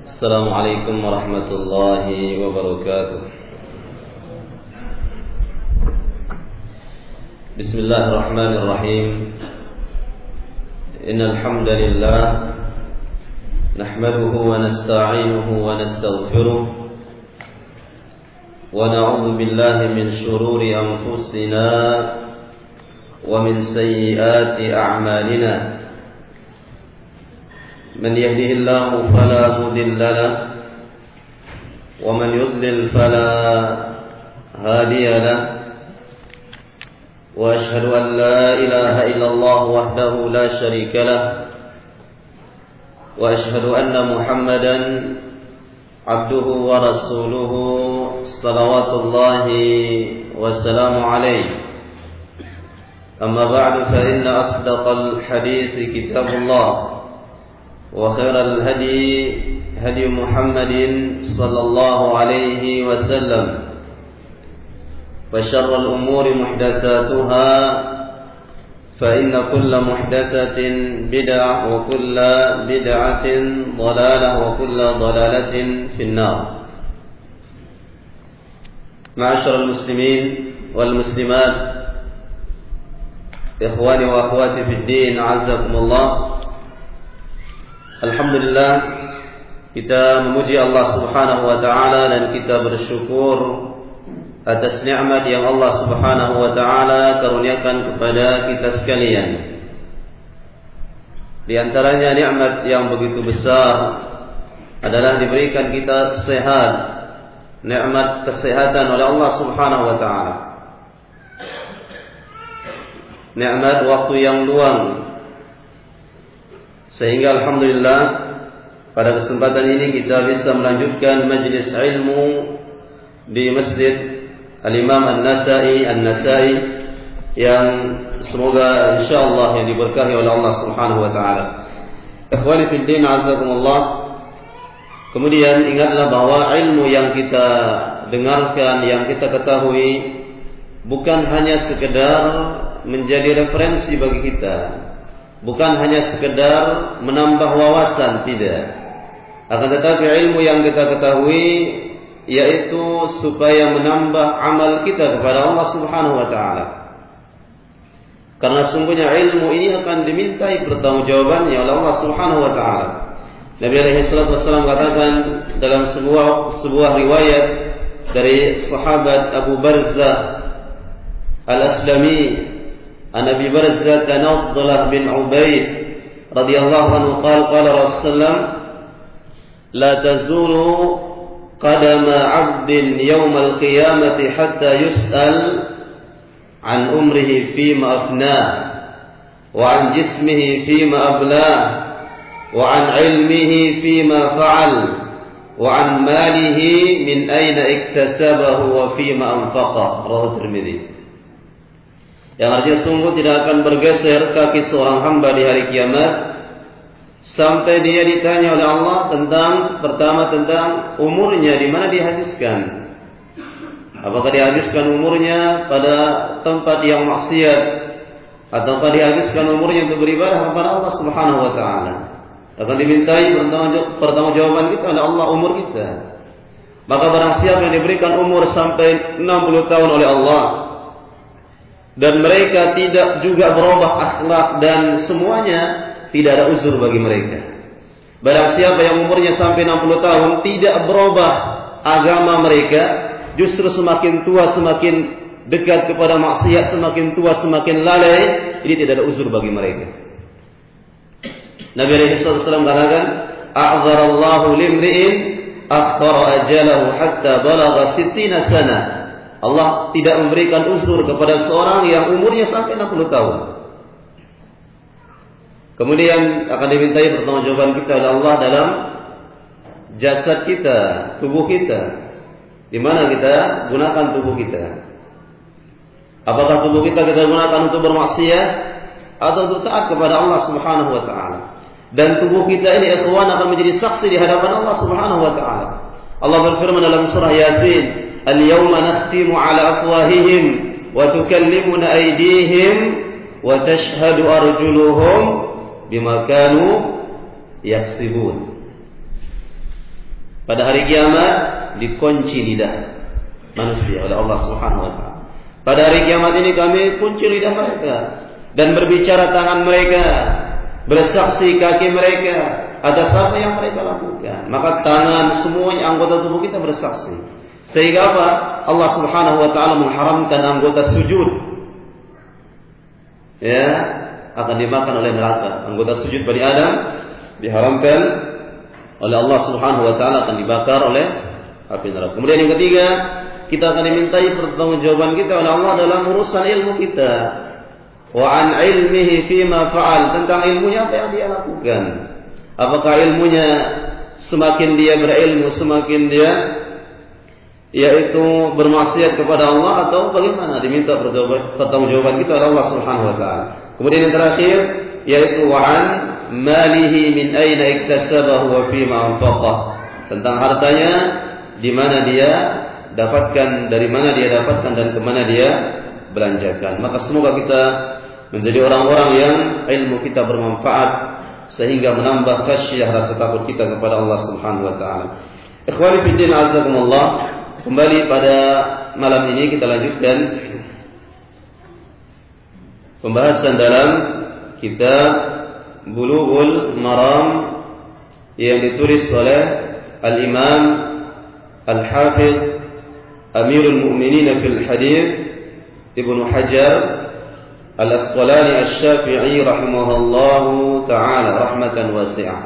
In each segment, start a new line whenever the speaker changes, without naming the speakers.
Assalamualaikum warahmatullahi wabarakatuh. Bismillahirrahmanirrahim. Innal hamdalillah nahmaduhu wa nasta'inuhu wa nastaghfiruh wa na'udzu billahi min shururi anfusina wa min sayyiati a'malina. من يهده الله فلا مضل له ومن يضلل فلا هادي له وأشهد أن لا إله إلا الله وحده لا شريك له وأشهد أن محمدا عبده ورسوله صلوات الله وسلامه عليه. أما بعد فإن أصدق الحديث كتاب الله وخير الهدي هدي محمد صلى الله عليه وسلم وشر الأمور محدثاتها فإن كل محدثة بدعة وكل بدعة ضلالة وكل ضلالة في النار. معاشر المسلمين والمسلمات إخواني وأخواتي في الدين أعزكم الله. Alhamdulillah, kita memuji Allah Subhanahu wa taala dan kita bersyukur atas nikmat yang Allah Subhanahu wa taala karuniakan kepada kita sekalian. Di antaranya nikmat yang begitu besar adalah diberikan kita sehat, nikmat kesehatan oleh Allah Subhanahu wa taala. Nikmat waktu yang luang, sehingga alhamdulillah pada kesempatan ini kita bisa melanjutkan majlis ilmu di Masjid Al-Imam An-Nasai yang semoga insyaallah yang diberkahi oleh Allah Subhanahu wa taala. Ikhwani fid din azakumullah. Kemudian ingatlah bahwa ilmu yang kita dengarkan, yang kita ketahui bukan hanya sekedar menjadi referensi bagi kita, bukan hanya sekedar menambah wawasan, tidak. Akan tetapi ilmu yang kita ketahui yaitu supaya menambah amal kita kepada Allah Subhanahu wa taala. Karena sungguhnya ilmu ini akan dimintai pertanggungjawabannya oleh Allah Subhanahu wa taala. Nabi alaihi salatu wasallam katakan dalam sebuah riwayat dari sahabat Abu Barzah Al-Aslami, عن أبي برزة نضلة بن عبيد رضي الله عنه قال قال رسول الله لا تزول قدم عبد يوم القيامة حتى يسأل عن عمره فيما أفناه وعن جسمه فيما أبلاه وعن علمه فيما فعل وعن ماله من أين اكتسبه وفيما أنفقه رواه الترمذي. Yang artinya sungguh tidak akan bergeser kaki seorang hamba di hari kiamat sampai dia ditanya oleh Allah tentang umurnya, di mana dihabiskan. Apakah dihabiskan umurnya pada tempat yang maksiat ataukah dihabiskan umurnya untuk beribadah kepada Allah Subhanahu wa taala. Akan dimintai pertanggungjawaban kita oleh Allah umur kita. Maka barang siapa yang diberikan umur sampai 60 tahun oleh Allah dan mereka tidak juga berubah akhlak dan semuanya, tidak ada uzur bagi mereka. Barang siapa yang umurnya sampai 60 tahun tidak berubah agama mereka, justru semakin tua semakin dekat kepada maksiat, semakin tua semakin lalai, ini tidak ada uzur bagi mereka. Nabi alaihi wasallam katakan, "A'dzarallahu limri'in akhara ajalahu hatta balagha 60 sana." Allah tidak memberikan uzur kepada seorang yang umurnya sampai 60 tahun. Kemudian akan dimintai pertanggungjawaban kita oleh Allah dalam jasad kita, tubuh kita. Di mana kita gunakan tubuh kita? Apakah tubuh kita gunakan untuk bermaksiat atau untuk taat kepada Allah Subhanahu wa taala? Dan tubuh kita ini ikhwan akan menjadi saksi di hadapan Allah Subhanahu wa taala. Allah berfirman dalam surah Yasin, "Al-yawma nakhtimu 'ala afwahihim wa tukallimuna aydihim wa tashhadu arjuluhum bima kanu yaksibun." pada hari kiamat dikunci lidah manusia oleh Allah Subhanahu wa taala. Pada hari kiamat ini kami kunci lidah mereka dan berbicara tangan mereka, bersaksi kaki mereka atas apa yang mereka lakukan. Maka tangan semuanya anggota tubuh kita bersaksi. Sehingga apa? Allah Subhanahu wa taala mengharamkan anggota sujud. Ya, akan dimakan oleh neraka. Anggota sujud Bani Adam diharamkan oleh Allah Subhanahu wa taala, akan dibakar oleh api neraka. Kemudian yang ketiga, kita akan dimintai pertanggungjawaban kita oleh Allah dalam urusan ilmu kita. Wa an ilmihi fima fa'al, tentang ilmunya apa yang dia lakukan. Apakah ilmunya semakin dia berilmu, semakin dia yaitu bermaksiat kepada Allah, atau bagaimana? Diminta pertanggungjawaban kita oleh Allah Subhanahu wa taala. Kemudian yang terakhir yaitu wa an malihi min aina iktasabahu wa fima anfaqah, tentang hartanya di mana dia dapatkan, dari mana dia dapatkan dan ke mana dia belanjakan. Maka semoga kita menjadi orang-orang yang ilmu kita bermanfaat sehingga menambah khasyah, rasa takut kita kepada Allah Subhanahu wa taala. Ikhwani fi din, azakumullah. Kembali pada malam ini kita lanjutkan pembahasan dalam kitab Bulughul Maram yang ditulis oleh Al-Imam Al-Hafidh Amirul Mu'minin fil Hadith Ibnu Hajar Al-Asqalani Asy-Syafi'i rahimahullahu ta'ala rahmatan wasi'ah.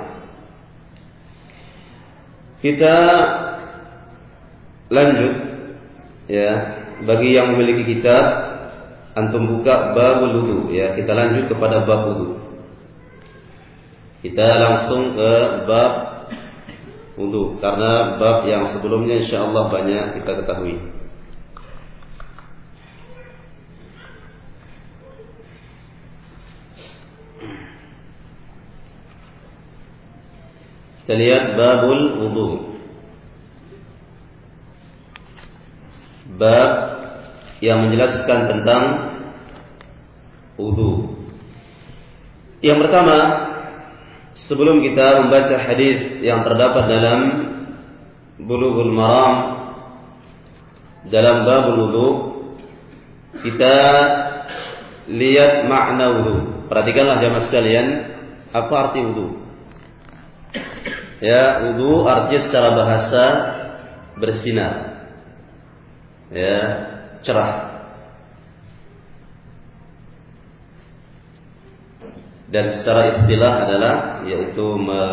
Kita lanjut, ya, bagi yang memiliki kitab, antum buka babul wudu, ya, kita lanjut kepada bab wudu. Kita langsung ke bab wudu karena bab yang sebelumnya insyaallah banyak kita ketahui. Kita lihat babul wudu. Bab yang menjelaskan tentang wudu. Yang pertama, sebelum kita membaca hadis yang terdapat dalam Bulughul Maram dalam babul wudu, kita lihat makna wudu. Perhatikanlah jamaah sekalian, apa arti wudu? Ya, wudu artinya secara bahasa bersinar, ya, cerah. Dan secara istilah adalah yaitu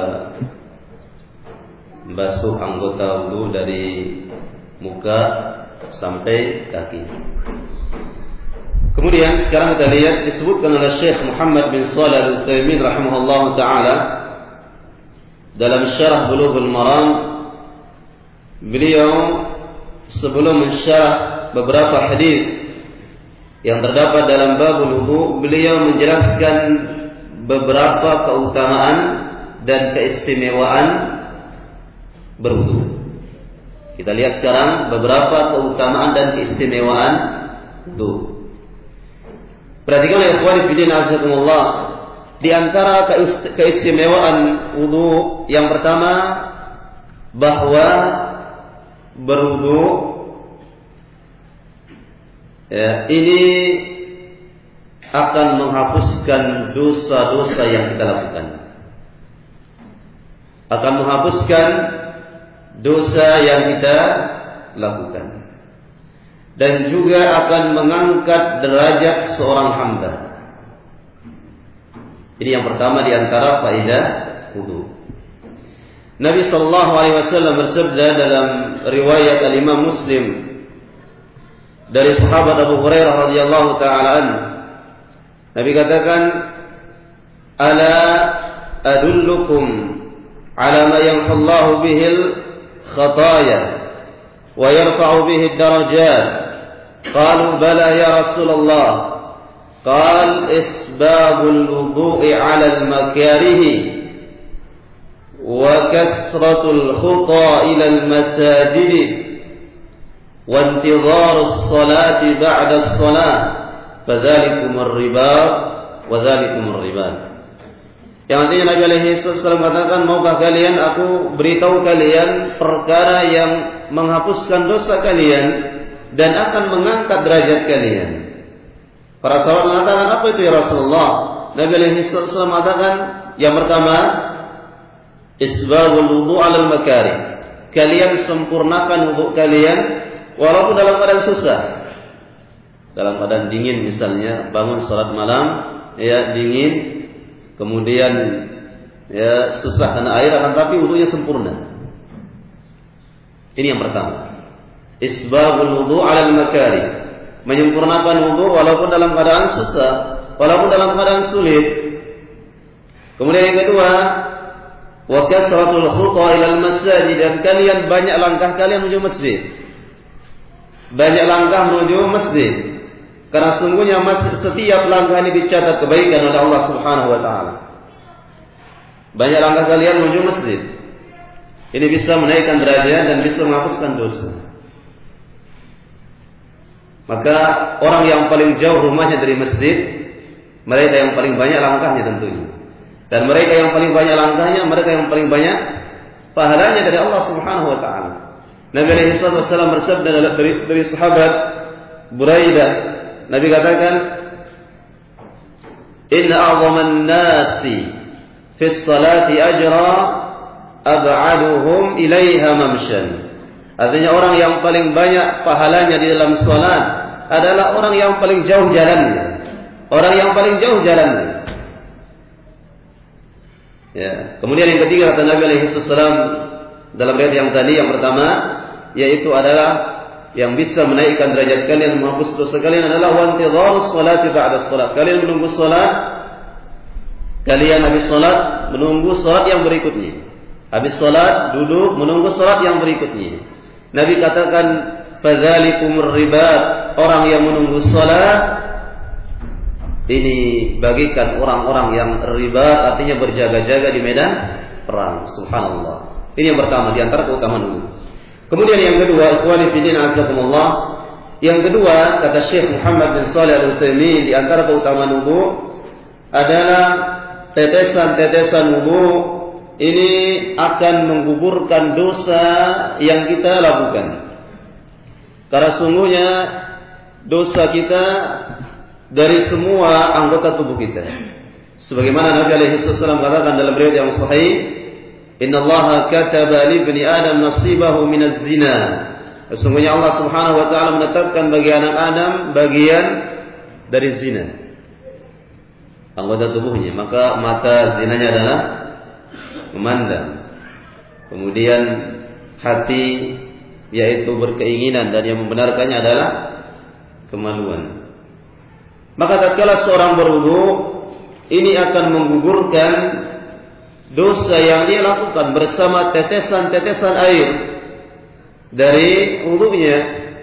membasuh anggota wudu dari muka sampai kaki. Kemudian sekarang kita lihat disebutkan oleh Syekh Muhammad bin Shalih Al-Utsaimin rahimahullahu taala dalam syarah Bulughul Maram. Beliau sebelum mensyarah beberapa hadis yang terdapat dalam babul wudu, beliau menjelaskan beberapa keutamaan dan keistimewaan berwudu. Kita lihat sekarang beberapa keutamaan dan keistimewaan wudu. Perhatikan ya ikhwan fillah azakumullah, di antara keistimewaan wudu yang pertama bahwa berwudu, ya, ini akan menghapuskan dosa-dosa yang kita lakukan. Akan menghapuskan dosa yang kita lakukan. Dan juga akan mengangkat derajat seorang hamba. Ini yang pertama di antara faedah wudu. Nabi sallallahu alaihi wasallam bersabda dalam riwayat Al-Imam Muslim dari sahabat Abu Hurairah radhiyallahu taala anhu, Nabi katakan, "Ala adullukum ala ma yamhullahu bihil khataya wa yarfa'u bihi ad-darajat." Qalu bala ya Rasulullah. Qal isbabul wudu'i 'ala al-makarih wa kasratul khuta ila al-masajid wa intidharus salati ba'da as-salah fadzalikumur ribat wa dzalikumur ribat. Yang artinya Nabi alaihi wasallam katakan, maukah kalian aku beritahu kalian perkara yang menghapuskan dosa kalian dan akan mengangkat derajat kalian. Para sahabat mengatakan, apa itu ya Rasulullah? Nabi alaihi wasallam mengatakan, yang pertama, isbagul wudu' 'alal makarih. Kalian sempurnakan wudu kalian walaupun dalam keadaan susah. Dalam keadaan dingin misalnya, bangun salat malam, ya dingin, kemudian ya susah karena air, akan tapi wudunya sempurna. Ini yang pertama. Isbagul wudu' 'alal makarih. Menyempurnakan wudu walaupun dalam keadaan susah, walaupun dalam keadaan sulit. Kemudian yang kedua, wa kasratul khuta ilal masajid, dan kalian banyak langkah kalian menuju masjid. Banyak langkah menuju masjid. Karena sungguhnya setiap langkah ini dicatat kebaikan oleh Allah Subhanahu wa taala. Banyak langkah kalian menuju masjid. Ini bisa menaikkan derajat dan bisa menghapuskan dosa. Maka orang yang paling jauh rumahnya dari masjid, mereka yang paling banyak langkahnya tentunya. Dan mereka yang paling banyak langkahnya, mereka yang paling banyak pahalanya dari Allah Subhanahu wa taala. Nabi alaihi wasallam bersabda dari sahabat Buraidah, Nabi katakan, "Inna a'zaman nasi fi sholati ajra ab'aduhum ilaiha mamshan." Artinya orang yang paling banyak pahalanya di dalam salat adalah orang yang paling jauh jalannya. Orang yang paling jauh jalannya. Ya. Kemudian yang ketiga kata Nabi alaihi wasallam dalam riwayat yang tadi, yang pertama yaitu adalah yang bisa menaikkan derajat kalian, menghapus dosa kalian adalah wantidharus salati ba'da salat. Kalian menunggu salat, kalian habis salat menunggu salat yang berikutnya. Habis salat duduk menunggu salat yang berikutnya. Nabi katakan, fadzalikumur ribat, orang yang menunggu salat ini bagikan orang-orang yang ribat, artinya berjaga-jaga di medan perang. Subhanallah. Ini yang pertama di antara keutamaan wudu. Kemudian yang kedua, ikhwani fillah azakumullah, yang kedua kata Syekh Muhammad bin Shalih Al-Utsaimin, di antara keutamaan wudu adalah tetesan-tetesan wudu ini akan menggugurkan dosa yang kita lakukan. Karena sungguhnya dosa kita dari semua anggota tubuh kita. Sebagaimana Nabi alaihi wasallam katakan dalam riwayat yang sahih, "Innallaha kataba li ibni Adam nasibahu minaz zina." Sesungguhnya Allah Subhanahu wa taala menetapkan bagi anak Adam bagian dari zina. Anggota tubuhnya, maka mata zinanya adalah memandang. Kemudian hati yaitu berkeinginan, dan yang membenarkannya adalah kemaluan. Maka tatkala seorang berwudu, ini akan menggugurkan dosa yang dia lakukan bersama tetesan-tetesan air dari wudunya,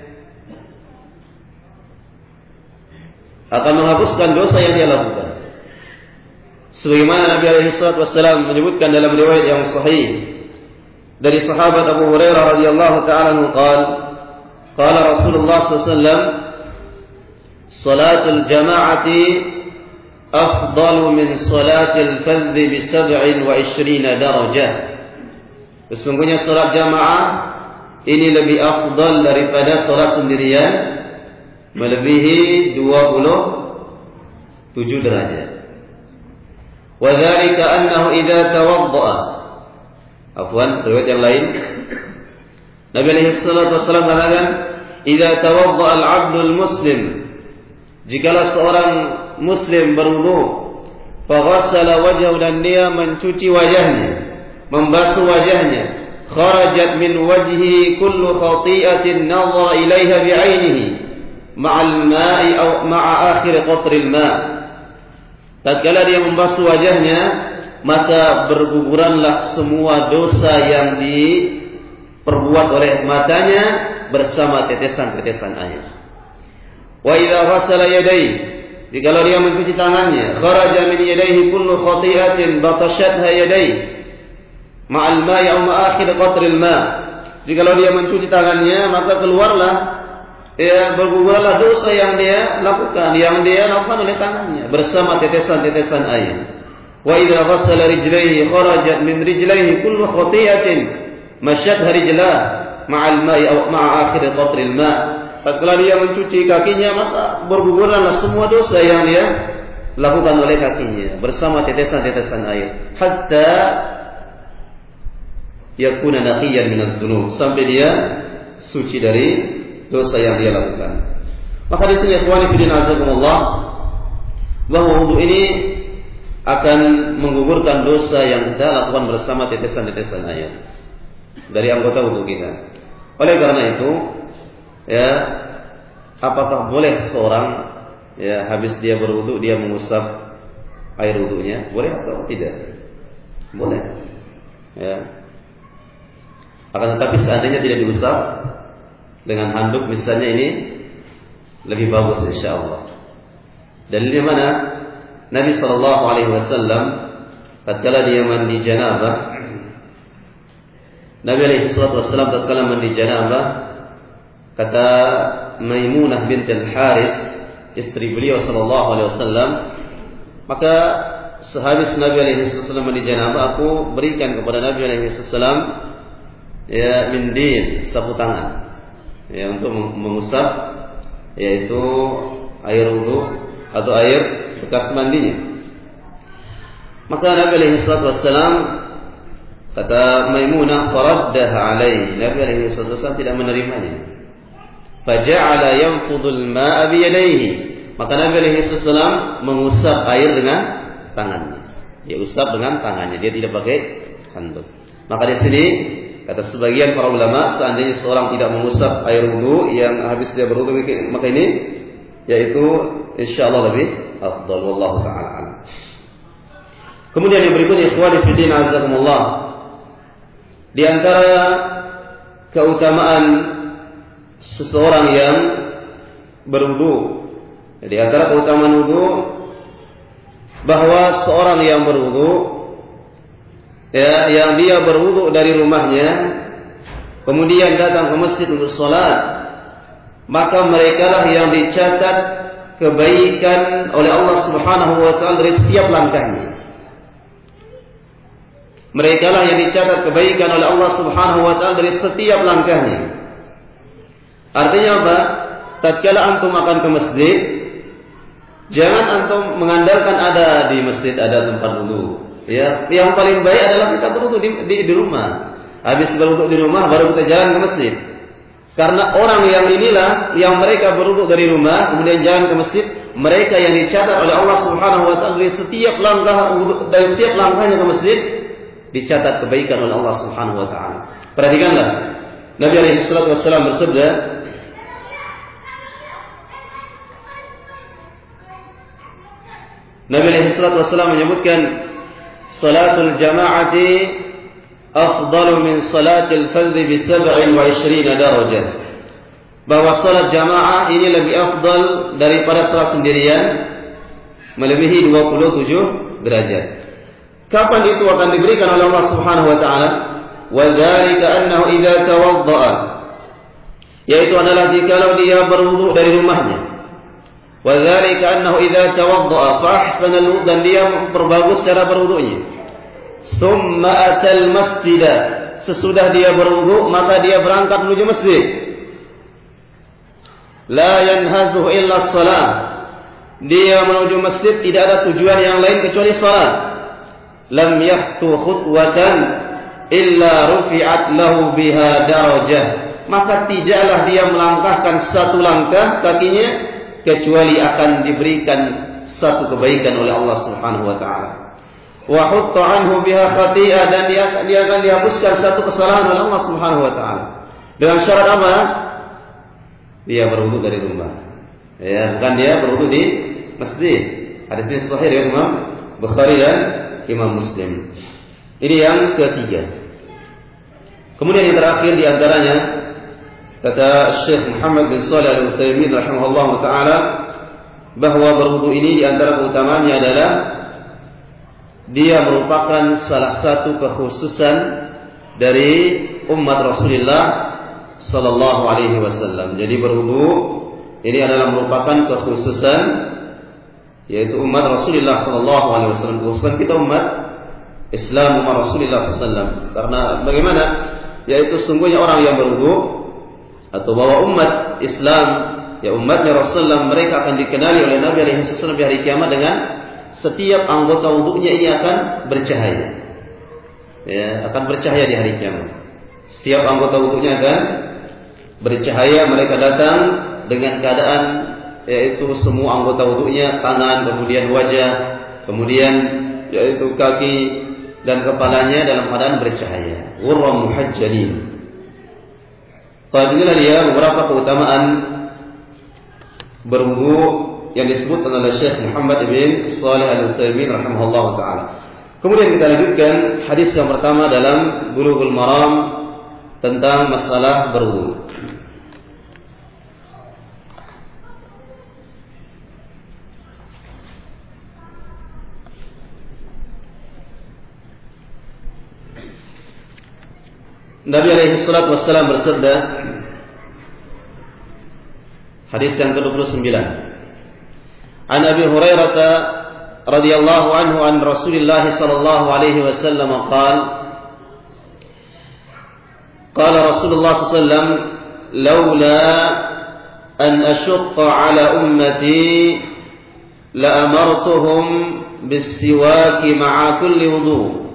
akan menghapuskan dosa yang dia lakukan. Sebagaimana Nabi alaihi wasallam menyebutkan dalam riwayat yang sahih dari sahabat Abu Hurairah radhiyallahu taala anhu, qala Rasulullah sallallahu alaihi wasallam, salatul jama'ati afdalu min salatil fardhi bi 27 darajah. Sesungguhnya salat jamaah ini lebih afdal daripada salat sendirian, melebihi 27 derajat. Wa dzalika annahu idza tawaddaa, afwan, riwayat yang lain Nabi alaihi wasallam mengatakan, idza tawaddaa al-'abdul muslim, jikalau seorang muslim berwudu, faghassala wajhahu, dan dia mencuci wajahnya, membasuh wajahnya, kharajat min wajhi kullu khati'atin nadhara ilaiha bi'ainihi ma'al ma'i aw ma'a akhir qatril ma'. Tatkala dia membasuh wajahnya, maka berguguranlah semua dosa yang diperbuat oleh matanya bersama tetesan-tetesan air. Wa idza ghassala yadayhi, jikalau dia mencuci tangannya, kharaja min yadayhi kullu khati'atin batashatha yadayhi ma'al ma'i aw ma'akhir qatril ma'. Jikalau dia mencuci tangannya, maka keluarlah bergugurlah dosa yang dia lakukan oleh tangannya bersama tetesan-tetesan air. Wa idza ghassala rijlaihi kharajat min rijlaihi kullu khati'atin masyadha rijlah ma'al ma'i aw ma'a akhir qatril ma'. Setelah dia mencuci kakinya, maka bergugurlah semua dosa yang dia lakukan oleh kakinya bersama tetesan-tetesan air, hatta yakuna naqiyan minadz dzunub, sampai dia suci dari dosa yang dia lakukan. Maka di sini ikhwani fillah azakumullah, bahwa wudu ini akan menggugurkan dosa yang kita lakukan bersama tetesan-tetesan air dari anggota wudu kita. Oleh karena itu, ya, apakah boleh seorang, ya, habis dia berwudu dia mengusap air wudunya? Boleh atau tidak? Boleh. Ya. Akan tetapi seandainya tidak diusap dengan handuk misalnya, ini lebih bagus insyaallah. Dalilnya mana? Nabi sallallahu alaihi wasallam tatkala dia mandi janabah, Nabi alaihi salatu wasallam tatkala mandi janabah, kata Maimunah bint al-Harith, istri beliau sallallahu alaihi wasallam, maka sehabis Nabi alaihi wasallam mandi janabah, aku berikan kepada Nabi alaihi wasallam, ya, mindil, sapu tangan, ya, untuk mengusap, yaitu air wudu atau air bekas mandinya. Maka Nabi alaihi salatu wasallam, kata Maimunah, faraddaha alaihi, Nabi alaihi salatu wasallam tidak menerimanya. Faja'ala yanfudul ma'a bi yadayhi, maka Nabi alaihi wasallam mengusap air dengan tangannya. Dia usap dengan tangannya, dia tidak pakai handuk. Maka di sini kata sebagian para ulama, seandainya seorang tidak mengusap air wudu yang habis dia berwudu, maka ini yaitu insyaallah lebih afdal, wallahu taala alam. Kemudian yang berikutnya, ikhwani fi din azakumullah, di antara keutamaan seseorang yang berwudu, di antara keutamaan wudu, bahwa seorang yang berwudu, ya, yang dia berwudu dari rumahnya kemudian datang ke masjid untuk sholat, maka merekalah yang dicatat kebaikan oleh Allah Subhanahu wa taala dari setiap langkahnya. Merekalah yang dicatat kebaikan oleh Allah Subhanahu wa taala dari setiap langkahnya. Artinya apa? Tatkala antum akan ke masjid, jangan antum mengandalkan ada di masjid ada tempat wudu. Ya, yang paling baik adalah kita berwudu di rumah. Habis berwudu di rumah baru kita jalan ke masjid. Karena orang yang inilah yang mereka berwudu dari rumah kemudian jalan ke masjid, mereka yang dicatat oleh Allah Subhanahu wa taala dari setiap langkahnya ke masjid dicatat kebaikan oleh Allah Subhanahu wa taala. Perhatikanlah, Nabi alaihi salatu wasallam bersabda, Nabi alaihi salatu wasallam menyebutkan, salatul jama'ati afdalu min salatil fardhi bi 27 darajah. Bahwa salat jamaah ini lebih afdal daripada salat sendirian, melebihi 27 derajat. Kapan itu akan diberikan oleh Allah Subhanahu wa taala? Wa dzalika annahu idza tawadda'a, yaitu adalah jikalau dia berwudu dari rumahnya. Wa dzalika annahu idza tawadda'a fa ahsana al-wudu, dan dia memperbagus cara berwudunya. Tsumma atal masjida, sesudah dia berwudu maka dia berangkat menuju masjid. La yanhazuhu illa shalah, dia menuju masjid tidak ada tujuan yang lain kecuali salat. Lam yakhtu khutwatan illa rufi'at lahu biha darajah, maka tidaklah dia melangkahkan satu langkah kakinya kecuali akan diberikan satu kebaikan oleh Allah Subhanahu wa taala. Wa hutta anhu biha khati'ah, dan dia akan dihapuskan satu kesalahan oleh Allah Subhanahu wa taala. Dengan syarat apa? Dia berwudu dari rumah. Ya, bukan dia berwudu di masjid. Hadis ini sahih riwayat Imam Bukhari dan Imam Muslim. Ini yang ketiga. Kemudian yang terakhir di antaranya, kata Syekh Muhammad bin Shalih Al-Utsaimin rahimahullah taala, bahwa berwudu ini di antara keutamaannya adalah dia merupakan salah satu kekhususan dari umat Rasulullah sallallahu alaihi wasallam. Jadi berwudu ini adalah merupakan kekhususan yaitu umat Rasulullah sallallahu alaihi wasallam, khususnya kita umat Islam, umat Rasulullah sallallahu alaihi wasallam. Karena bagaimana? Yaitu sungguhnya orang yang berwudu atau bahwa umat Islam, ya umatnya Rasulullah, mereka akan dikenali oleh Nabi alaihi wasallam di hari kiamat dengan setiap anggota wudunya ini akan bercahaya. Ya, akan bercahaya di hari kiamat. Setiap anggota wudunya akan bercahaya. Mereka datang dengan keadaan yaitu semua anggota wudunya, tangan, kemudian wajah, kemudian yaitu kaki dan kepalanya dalam keadaan bercahaya. Ghurran muhajjalin. Inilah dia beberapa keutamaan berwudu yang disebutkan oleh Syekh Muhammad bin Shalih Al-Utsaimin rahimahullah taala. Kemudian kita lanjutkan hadis yang pertama dalam Bulughul Maram tentang masalah berwudu. Nabi alaihi salatu wassalam bersabda, hadis yang ke-29. An Abi Hurairah radhiyallahu anhu an Rasulillah sallallahu alaihi wasallam qala Rasulullah sallallahu alaihi wasallam laula an ashqa ala ummati la amartuhum bis-siwak ma'a kulli wudu'.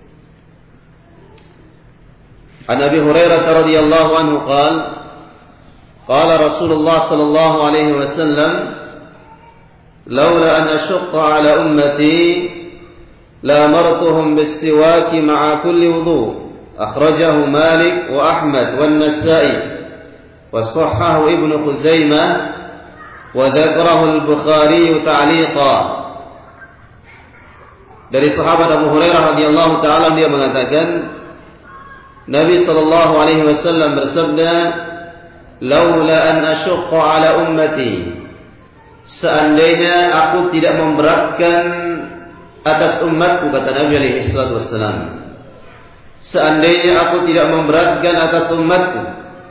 An Abi Hurairah radhiyallahu anhu qala Rasulullah sallallahu alaihi wasallam laula an ashqa ala ummati la amartuhum bis-siwak ma'a kulli wudu'. Akhrajahu Malik wa Ahmad wa An-Nasa'i wa sahhahu Ibnu Khuzaimah wa dzakarahu Al-Bukhari ta'liqan. Dari sahabat Abu Hurairah radhiyallahu taala, dia mengatakan Nabi sallallahu alaihi wasallam bersabda, "Laula an asyqa ala ummati." Seandainya aku tidak memberatkan atas umatku, kata Nabi alaihi salatu wasallam. Seandainya aku tidak memberatkan atas umatku,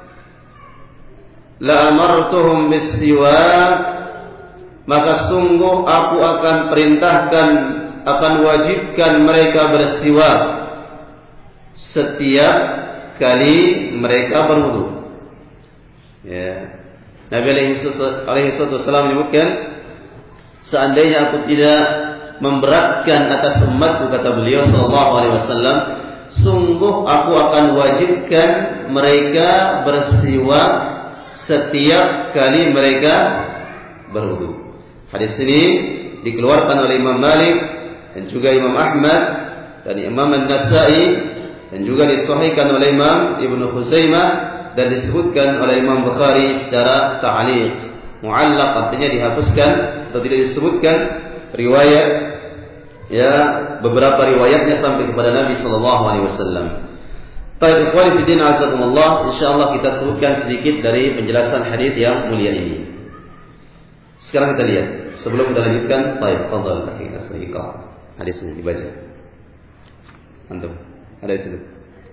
la amartuhum bis-siwak, maka sungguh aku akan perintahkan, akan wajibkan mereka bersiwak setiap kali mereka berwudu. Ya. Nabi alaihi wasallam menyebutkan, seandainya aku tidak memberatkan atas umatku, kata beliau sallallahu alaihi wasallam, sungguh aku akan wajibkan mereka bersiwak setiap kali mereka berwudu. Hadis ini dikeluarkan oleh Imam Malik dan juga Imam Ahmad dan Imam An-Nasa'i, dan juga disahihkan oleh Imam Ibnu Khuzaimah dan disebutkan oleh Imam Bukhari secara ta'liq, mu'allaq, artinya dihapuskan atau tidak disebutkan riwayat, ya, beberapa riwayatnya sampai kepada Nabi sallallahu alaihi wasallam. Baik, ikhwan fillah azakumullah, insyaallah kita sebutkan sedikit dari penjelasan hadis yang mulia ini. Sekarang kita lihat sebelum kita lanjutkan. Baik, fadhal akhi asyiqa. Hadis ini dibaca. Antum ada di situ.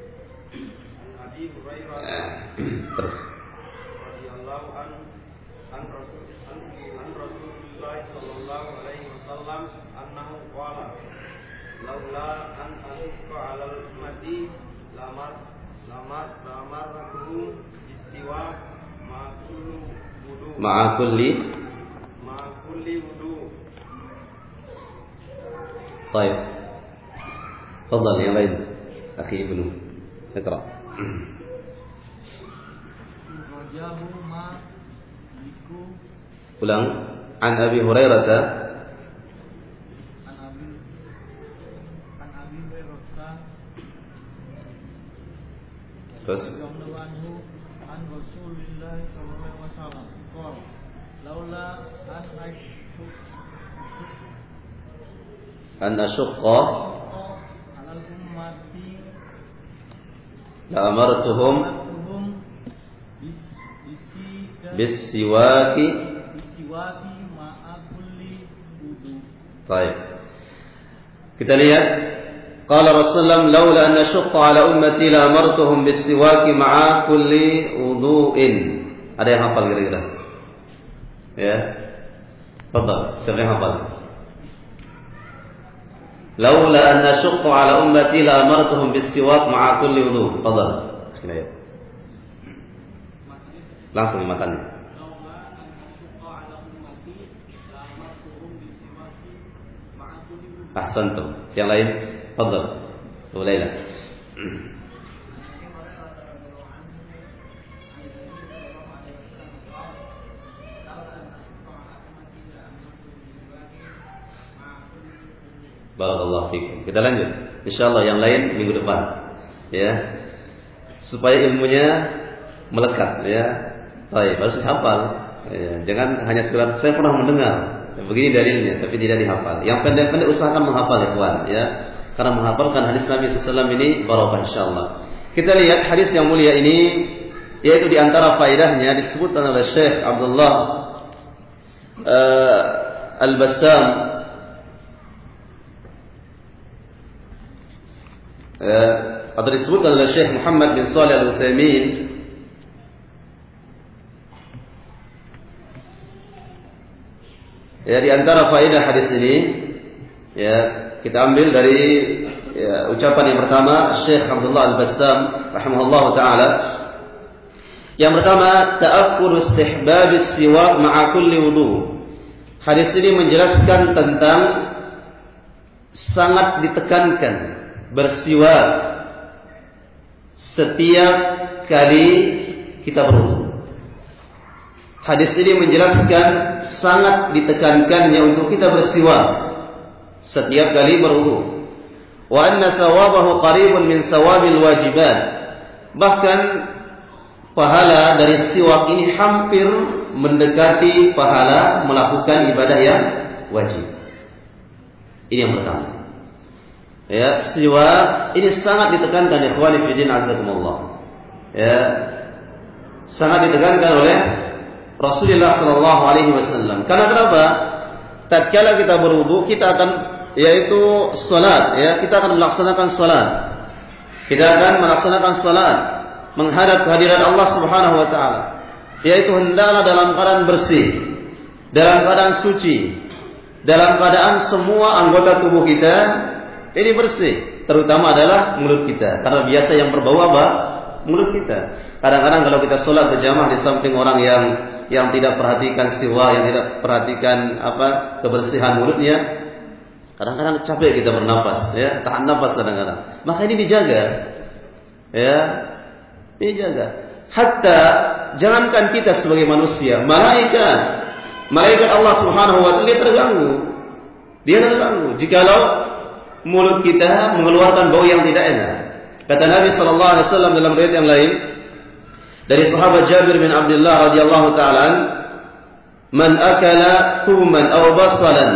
Terus.
Radhiyallahu an Rasulullah sallallahu alaihi wasallam annahu qala laula an ashqa 'alal ummati lamaratuhum istiwa
ma'a kulli
wudu.
Baik. Fadhal yang lain. Akhi Ibnu Iqra. Ulang. An Abi Hurairah terus
an Rasulillah sallallahu alaihi wasallam qala laula
an ashqa
alal ummati
la amartuhum bis-siwaki
ma'a kulli wudu.
Baik. Kita lihat, qala Rasulullah laula an ashqa ala ummati la amartuhum bis-siwaki ma'a kulli wudu'in. Ada yang hafal kira-kira? Ya. Fadhal, siapa yang hafal? Laula an nashqa 'ala ummati la amartuhum bis-siwak ma'a kulli wudu. Fadhal. Langsung makan. Ahsantum. Yang lain, fadhal. Mulailah. Barakallahu fikum. Kita lanjut. Insyaallah yang lain minggu depan. Ya. Supaya ilmunya melekat ya. Baik, harus dihafal. Ya, jangan hanya sekedar saya pernah mendengar. Begini dalilnya, tapi tidak dihafal. Yang pendek-pendek usahakan menghafal ikhwan ya. Karena menghafalkan hadis Nabi SAW ini barokah insyaallah. Kita lihat hadis yang mulia ini, yaitu di antara faedahnya disebutkan oleh Syekh Abdullah Al-Bassam atau disebutkan oleh Syekh Muhammad bin Shalih Al-Utsaimin ya, di antara faedah hadis ini ya, kita ambil dari ucapan yang pertama Syekh Abdullah Al-Bassam rahimahullah taala. Yang pertama, ta'akkul istihbab as-siwak ma'a kulli wudu. Hadis ini menjelaskan tentang sangat ditekankan bersiwak setiap kali kita berwudu. Hadis ini menjelaskan sangat ditekankannya untuk kita bersiwak setiap kali berwudu. Wa anna thawabahu qaribun min thawabil wajibat. Bahkan pahala dari siwak ini hampir mendekati pahala melakukan ibadah yang wajib. Ini yang pertama. Ya, siwak ini sangat ditekankan ya ikhwani fillah azakumullah. Ya, sangat ditekankan oleh Rasulullah sallallahu alaihi wasallam. Karena kenapa? Tatkala kita berwudu, kita akan yaitu salat ya, kita akan melaksanakan salat. Kita akan melaksanakan salat menghadap kehadiran Allah Subhanahu wa taala. Yaitu hendaklah dalam keadaan bersih, dalam keadaan suci, dalam keadaan semua anggota tubuh kita ini bersih, terutama adalah mulut kita. Karena biasa yang berbau apa? Mulut kita. Kadang-kadang kalau kita sholat berjamaah di samping orang yang tidak perhatikan siwak, yang tidak perhatikan kebersihan mulutnya, kadang-kadang capek kita bernapas, ya, tahan napas kadang-kadang. Maka ini dijaga, ya, dijaga. Hatta jangankan kita sebagai manusia, malaikat Allah Subhanahu wa taala dia terganggu. Jikalau mulut kita mengeluarkan bau yang tidak enak. Kata Nabi sallallahu alaihi wasallam dalam riwayat yang lain dari sahabat Jabir bin Abdullah radhiyallahu taala, "Man akala thuman aw basalan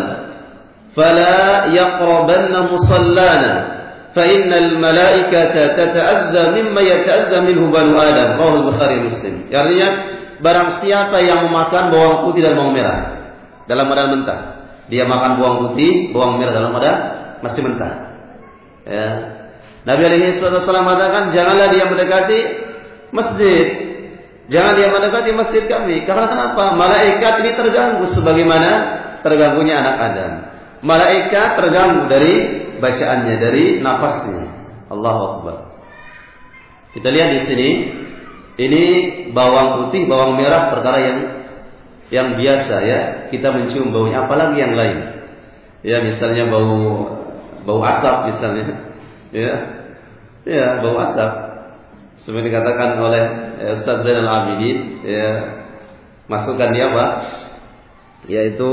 fala yaqrabanna musallana fa innal malaikata tata'adza mimma yata'adza minhu banu Adam." Rawahu Bukhari Muslim. Artinya barang siapa yang memakan bawang putih dan bawang merah dalam keadaan mentah, dia makan bawang putih, bawang merah dalam keadaan masih mentah. Ya. Nabi alaihi wasallam mengatakan, janganlah dia mendekati masjid. Jangan dia mendekati masjid kami. Karena kenapa? Malaikat ini terganggu sebagaimana terganggunya anak Adam. Malaikat terganggu dari bacaannya, dari nafasnya. Allahu Akbar. Kita lihat di sini, ini bawang putih, bawang merah perkara yang biasa ya. Kita mencium baunya, apalagi yang lain. Ya, misalnya bau asap misalnya. Ya, bau asap. Seperti dikatakan oleh Ustaz Zainal Abidin, ya, masukkan dia apa? Yaitu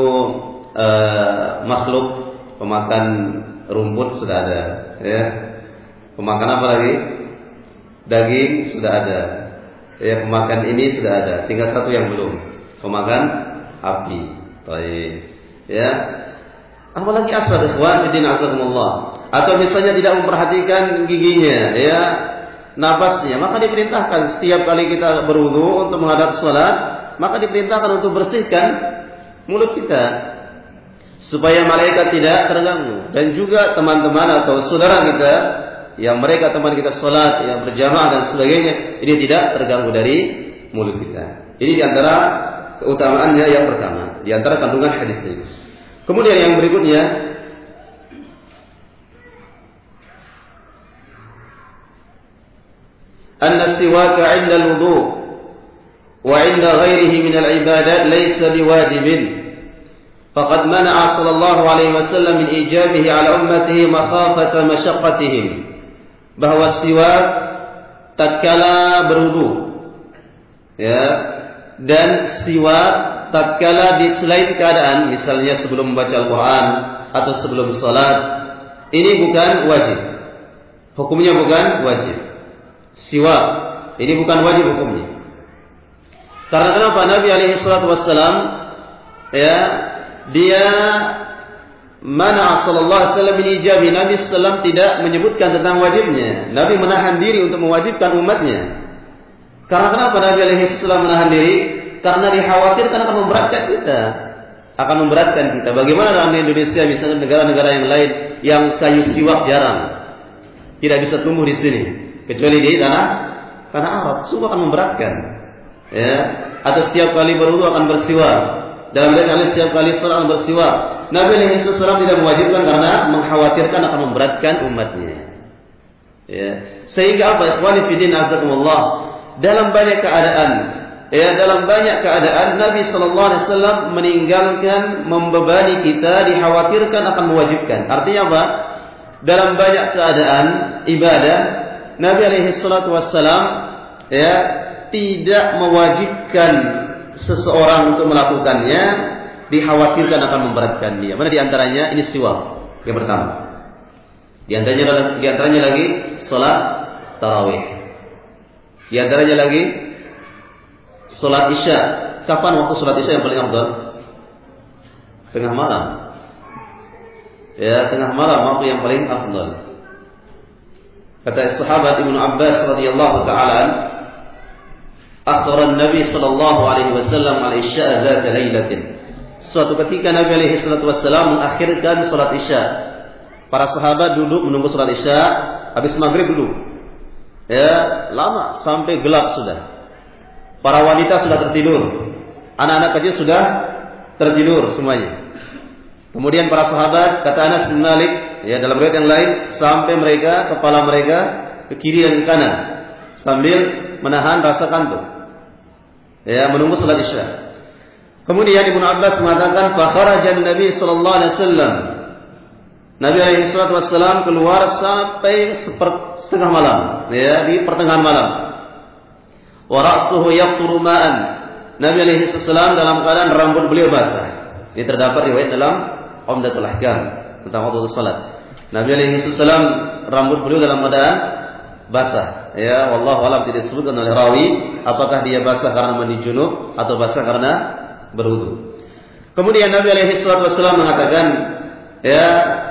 makhluk pemakan rumput sudah ada, ya. Pemakan apa lagi? Daging sudah ada. Ya, pemakan ini sudah ada. Tinggal satu yang belum. Pemakan api. Baik. Ya. Apalagi asal ikhwan fillah azakumullah. Atau misalnya tidak memperhatikan giginya, ya, nafasnya, maka diperintahkan setiap kali kita berwudu untuk menghadap salat, maka diperintahkan untuk bersihkan mulut kita supaya malaikat tidak terganggu. Dan juga teman-teman atau saudara kita yang mereka teman kita salat, yang berjamaah dan sebagainya, ini tidak terganggu dari mulut kita. Ini diantara keutamaannya yang pertama. Di antara kandungan hadis ini. Kemudian yang berikutnya, anna siwaka 'inda al-wudu' wa 'inda ghairihi min al-ibadat laysa biwajibin. Faqad mana'a sallallahu alaihi wasallam min ijabihi 'ala ummatihi makhafata masyaqqatihim. Bahwa siwak tatkala berwudu, ya, dan siwak tatkala di selain keadaan, misalnya sebelum membaca Al-Quran atau sebelum salat, ini bukan wajib. Hukumnya bukan wajib. Siwak ini bukan wajib hukumnya. Karena kenapa? Nabi alaihi salatu wassalam, ya, dia mana sallallahu alaihi wasallam min ijabi. Nabi sallallahu tidak menyebutkan tentang wajibnya. Nabi menahan diri untuk mewajibkan umatnya. Karena kenapa Nabi alaihi salam menahan diri? Karena dikhawatirkan akan memberatkan kita. Akan memberatkan kita. Bagaimana dalam Indonesia, misalnya negara-negara yang lain yang kayu siwak jarang, tidak bisa tumbuh di sini, kecuali di tanah Arab. Sungguh akan memberatkan. Ya. Atau setiap kali berwudu akan bersiwak. Dalam hadis setiap kali salat akan bersiwak. Nabi alaihi salam tidak mewajibkan karena mengkhawatirkan akan memberatkan umatnya. Ya. Sehingga apa? Ikhwani fillah azakumullah. Dalam banyak keadaan Nabi sallallahu alaihi wasallam meninggalkan membebani kita, dikhawatirkan akan mewajibkan. Artinya apa? Dalam banyak keadaan ibadah Nabi alaihi salatu wassalam, ya, tidak mewajibkan seseorang untuk melakukannya, dikhawatirkan akan memberatkan dia. Mana di antaranya? Ini siwak yang pertama. Di antaranya lagi salat tarawih. Di antaranya lagi salat Isya. Kapan waktu salat Isya yang paling afdal? Tengah malam. Ya, tengah malam waktu yang paling afdal. Kata sahabat Ibnu Abbas radhiyallahu taala, akhara Nabi sallallahu alaihi wasallam al-Isya dzata lailatin. Suatu ketika Nabi alaihi salatu wasallam mengakhirkan salat Isya. Para sahabat duduk menunggu salat Isya, habis maghrib duduk. Ya, lama sampai gelap sudah. Para wanita sudah tertidur, anak-anak kecil sudah tertidur semuanya. Kemudian para sahabat, kata Anas bin Malik, ya, dalam riwayat yang lain, sampai kepala mereka ke kiri dan ke kanan sambil menahan rasa kantuk. Ya, menunggu salat Isya. Kemudian Ibnu Abbas mengatakan, fa kharajan Nabi sallallahu alaihi wasallam. Nabi alaihi wasallam keluar sampai setengah malam, ya, di pertengahan malam. Wa ra'suhu yaqturu ma'an. Nabi alaihi wasallam dalam keadaan rambut beliau basah. Ini terdapat riwayat dalam Umdatul Ahkam tentang waktu salat. Nabi alaihi wasallam rambut beliau dalam keadaan basah. Ya, wallahu alam, tidak disebutkan oleh rawi apakah dia basah karena mandi junub atau basah karena berwudu. Kemudian Nabi alaihi wasallam mengatakan, ya,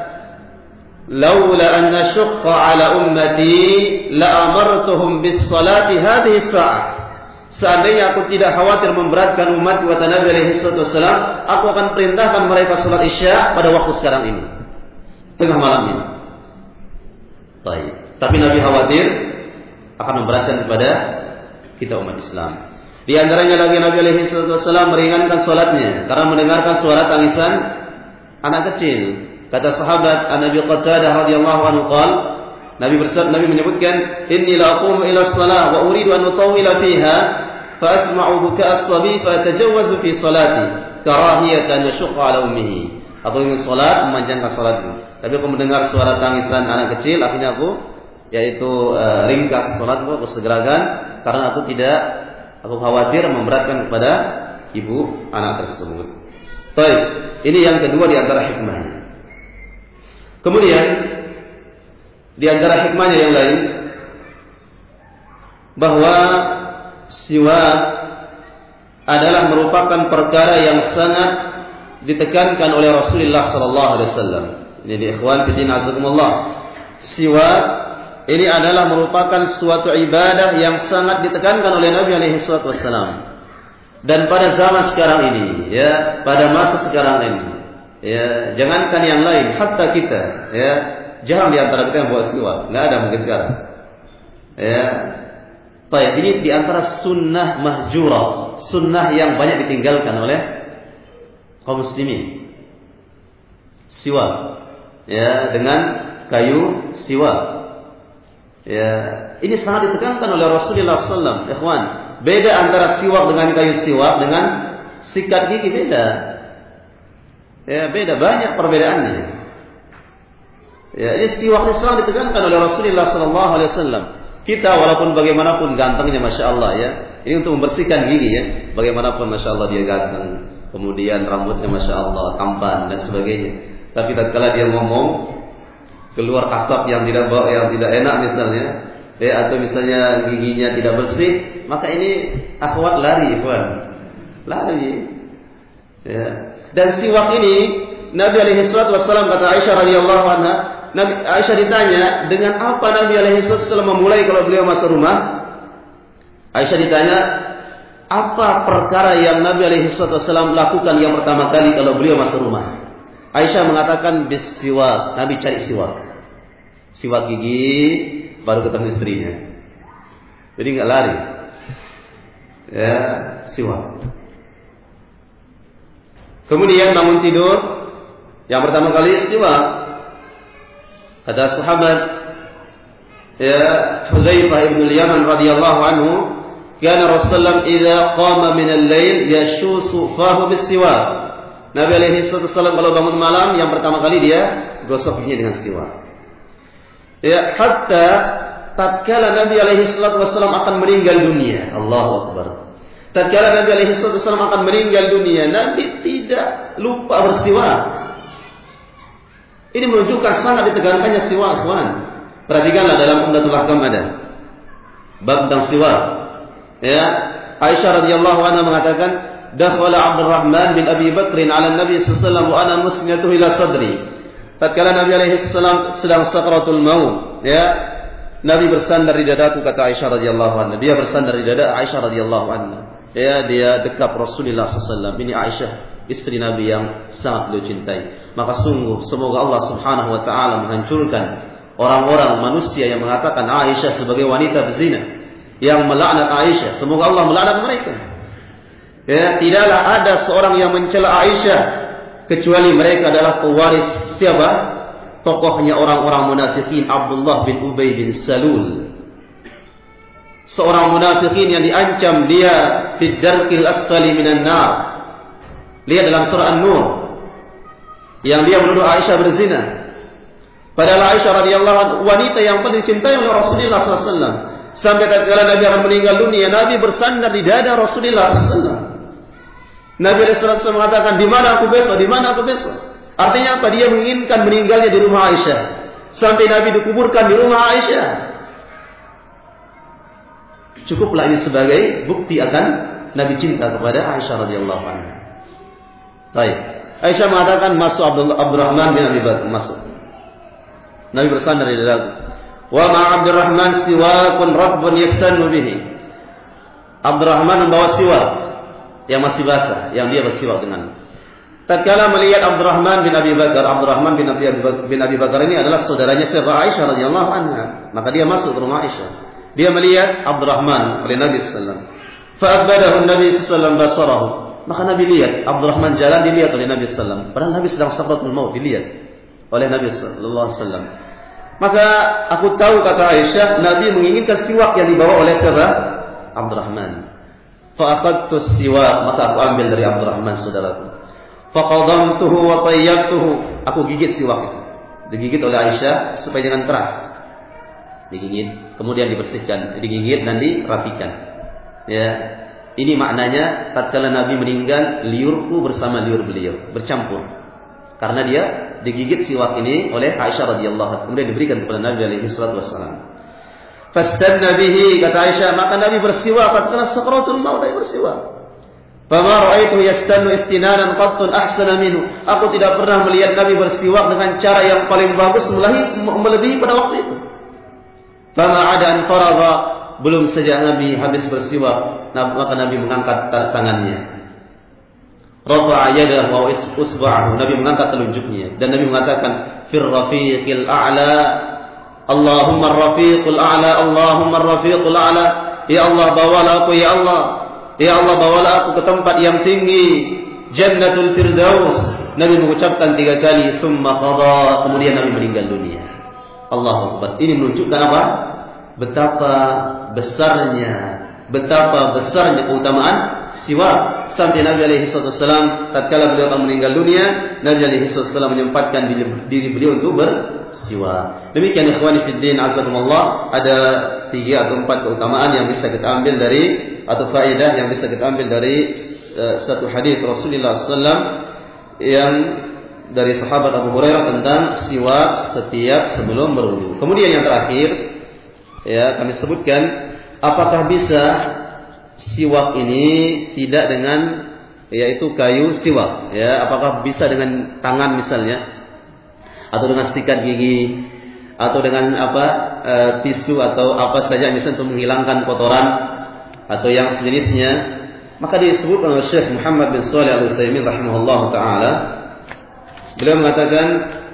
laula an nashqa ala ummati la amartuhum bis salati hadhihi sa'ah. Seandainya aku tidak khawatir memberatkan umat, kata Nabi alaihi wasallam, aku akan perintahkan mereka salat Isya pada waktu sekarang ini, tengah malam ini. Baik. Tapi Nabi khawatir akan memberatkan kepada kita umat Islam. Di antaranya lagi Nabi alaihi wasallam meringankan salatnya karena mendengarkan suara tangisan anak kecil. Kata sahabat An-Nabi Qatadah radhiyallahu anhu qala, Nabi menyebutkan, inni la aqumu ila shalah wa uridu an utawwila fiha fa asma'u buka as-sabi fa atajawwazu fi salati karahiyatan yashqa ala ummihi. Aku ingin salat, memanjangkan salatku, tapi aku mendengar suara tangisan anak kecil, akhirnya aku ringkas salatku, aku segerakan karena aku khawatir memberatkan kepada ibu anak tersebut. Baik, ini yang kedua di antara hikmahnya. Kemudian di antara hikmahnya yang lain, bahwa siwak adalah merupakan perkara yang sangat ditekankan oleh Rasulullah sallallahu alaihi wasallam. Ini di ikhwan fillah azakumullah. Siwak ini adalah merupakan suatu ibadah yang sangat ditekankan oleh Nabi alaihi wasallam. Dan pada zaman sekarang ini, ya, pada masa sekarang ini, ya, jangankan yang lain, hatta kita, ya, jarang di antara kita yang buat siwak, nggak ada mungkin sekarang. Ya, baik, ini di antara sunnah mahjurah, sunnah yang banyak ditinggalkan oleh kaum muslimin. Siwak, ya, dengan kayu siwak. Ya, ini sangat ditekankan oleh Rasulullah SAW. Ikhwan, beda antara siwak dengan kayu siwak dengan sikat gigi, beda. Ya, beda, banyak perbedaannya. Ya, ini siwak ini sangat ditekankan oleh Rasulullah SAW. Kita walaupun bagaimanapun gantengnya, masya Allah ya, ini untuk membersihkan gigi ya. Bagaimanapun masya Allah dia ganteng, kemudian rambutnya masya Allah tampan dan sebagainya. Tapi tatkala dia ngomong keluar asap yang tidak enak misalnya, ya, atau misalnya giginya tidak bersih, maka ini akhwat lari, ikhwan. Lari. Ya. Dan siwak ini Nabi alaihi wasallam, kata Aisyah radhiyallahu anha, Aisyah ditanya, dengan apa Nabi alaihi wasallam memulai kalau beliau masuk rumah? Aisyah ditanya, apa perkara yang Nabi alaihi wasallam lakukan yang pertama kali kalau beliau masuk rumah? Aisyah mengatakan bisiwak, Nabi cari siwak. Siwak gigi baru ketemu istrinya. Jadi enggak lari. Ya, siwak. Kemudian bangun tidur, yang pertama kali siwak. Kata sahabat ya Hudzaifah bin al-Yaman radhiyallahu anhu, kana Rasulullah idza qama min al-lail yashusu fahu bis-siwak. Nabi alaihi wasallam kalau bangun malam yang pertama kali dia gosok giginya dengan siwak. Ya, hatta tatkala Nabi alaihi wasallam akan meninggal dunia. Allahu akbar. Tatkala Nabi alaihi wasallam akan meninggal dunia, Nabi tidak lupa bersiwak. Ini menunjukkan sangat ditekankannya siwak, ikhwan. Perhatikanlah dalam Umdatul Ahkam ada bab tentang siwak. Ya, Aisyah radhiyallahu anha mengatakan, dakhala Abdurrahman bin Abi Bakr ala Nabi sallallahu alaihi wasallam wa ana musniyatuhu ila sadri. Tatkala Nabi alaihi wasallam sedang sakaratul maut, ya, Nabi bersandar di dadaku, kata Aisyah radhiyallahu anha. Dia bersandar di dada Aisyah radhiyallahu anha. Ya, dia dekap Rasulullah sallallahu alaihi wasallam. Ini Aisyah, istri Nabi yang sangat beliau cintai. Maka sungguh semoga Allah Subhanahu wa taala menghancurkan orang-orang manusia yang mengatakan Aisyah sebagai wanita berzina, yang melaknat Aisyah. Semoga Allah melaknat mereka. Ya, tidaklah ada seorang yang mencela Aisyah kecuali mereka adalah pewaris siapa? Tokohnya orang-orang munafikin, Abdullah bin Ubay bin Salul. Seorang munafikin yang diancam dia fid darkil asfali minan nar. Lihat dalam surah An-Nur yang dia menuduh Aisyah berzina. Padahal Aisyah radhiyallahu anha wanita yang paling dicintai oleh Rasulullah sallallahu alaihi wasallam. Sampai tatkala Nabi akan meninggal dunia, Nabi bersandar di dada Rasulullah sallallahu alaihi wasallam. Nabi SAW mengatakan, di mana aku besok? Di mana aku besok? Artinya apa? Dia menginginkan meninggalnya di rumah Aisyah. Sampai Nabi dikuburkan di rumah Aisyah. Cukuplah ini sebagai bukti akan Nabi cinta kepada Aisyah radhiyallahu anha. Baik. Aisyah mengatakan, masuk Abdurrahman bin Abi Bakr, masuk. Nabi bersandar di dadaku. Wa ma Abdurrahman siwakun rabbun yastannu bihi. Abdurrahman membawa siwak yang masih basah, yang dia bersiwak dengan. Tatkala melihat Abdurrahman bin Abi Bakar, Abdurrahman bin Abi Bakar ini adalah saudaranya Sayyidah Aisyah radhiyallahu anha, maka dia masuk ke rumah Aisyah. Dia melihat Abdurrahman oleh Nabi sallallahu alaihi wasallam. Fa'abadahu Nabi sallallahu alaihi wasallam basarahu. Maka Nabi lihat Abdurrahman jalan, dilihat oleh Nabi sallallahu alaihi wasallam. Padahal Nabi sedang sakratul maut, dilihat oleh Nabi sallallahu alaihi wasallam. Maka aku tahu, kata Aisyah, Nabi menginginkan siwak yang dibawa oleh siapa? Abdurrahman. Fa'aqadtu siwak, maka aku ambil dari Abdurrahman saudaraku. Faqadamtuhu wa tayyabtuhu, aku gigit siwak itu. Digigit oleh Aisyah supaya jangan keras. Digigit, kemudian dibersihkan, digigit dan dirapikan. Ya, ini maknanya tatkala Nabi meninggal, liurku bersama liur beliau bercampur. Karena dia digigit siwak ini oleh Aisyah radhiyallahu anha, kemudian diberikan kepada Nabi alaihi salatu wasallam. Fastanna bihi, kata Aisyah, maka Nabi bersiwak karena sakaratul maut, dia bersiwak. Fama ra'aitu yastannu istinanan qattun ahsana minhu. Aku tidak pernah melihat Nabi bersiwak dengan cara yang paling bagus melebihi pada waktu itu. Fama ada an faragha, belum saja Nabi habis bersiwak, maka Nabi mengangkat tangannya. Rafa'a yadahu wa usba'ahu, Nabi mengangkat telunjuknya dan Nabi mengatakan fir rafiqil a'la, Allahumma ar-rafiqul a'la, Allahumma ar-rafiqul a'la. Ya Allah, bawalah aku, ya Allah. Ya Allah, bawalah aku ke tempat yang tinggi. Jannatul Firdaus. Nabi mengucapkan 3 kali, tsumma qada, kemudian Nabi meninggal dunia. Allahu Akbar. Ini menunjukkan apa? Betapa besarnya keutamaan siwak. Sampai Nabi alaihi wasallam tatkala beliau akan meninggal dunia, Nabi alaihi wasallam menyempatkan diri beliau untuk bersiwak. Demikian ikhwani fiddin azakumullah, ada 3 atau 4 keutamaan yang bisa kita ambil dari, atau faedah yang bisa kita ambil dari satu hadis Rasulullah SAW yang dari sahabat Abu Hurairah tentang siwak setiap sebelum berwudu. Kemudian yang terakhir, ya, kami sebutkan apakah bisa siwak ini tidak dengan, yaitu kayu siwak, ya, apakah bisa dengan tangan misalnya, atau dengan sikat gigi, atau dengan tisu atau apa saja misalnya untuk menghilangkan kotoran atau yang sejenisnya. Maka disebutkan oleh Syekh Muhammad bin Shalih Al-Utsaimin rahimahullah taala, beliau mengatakan,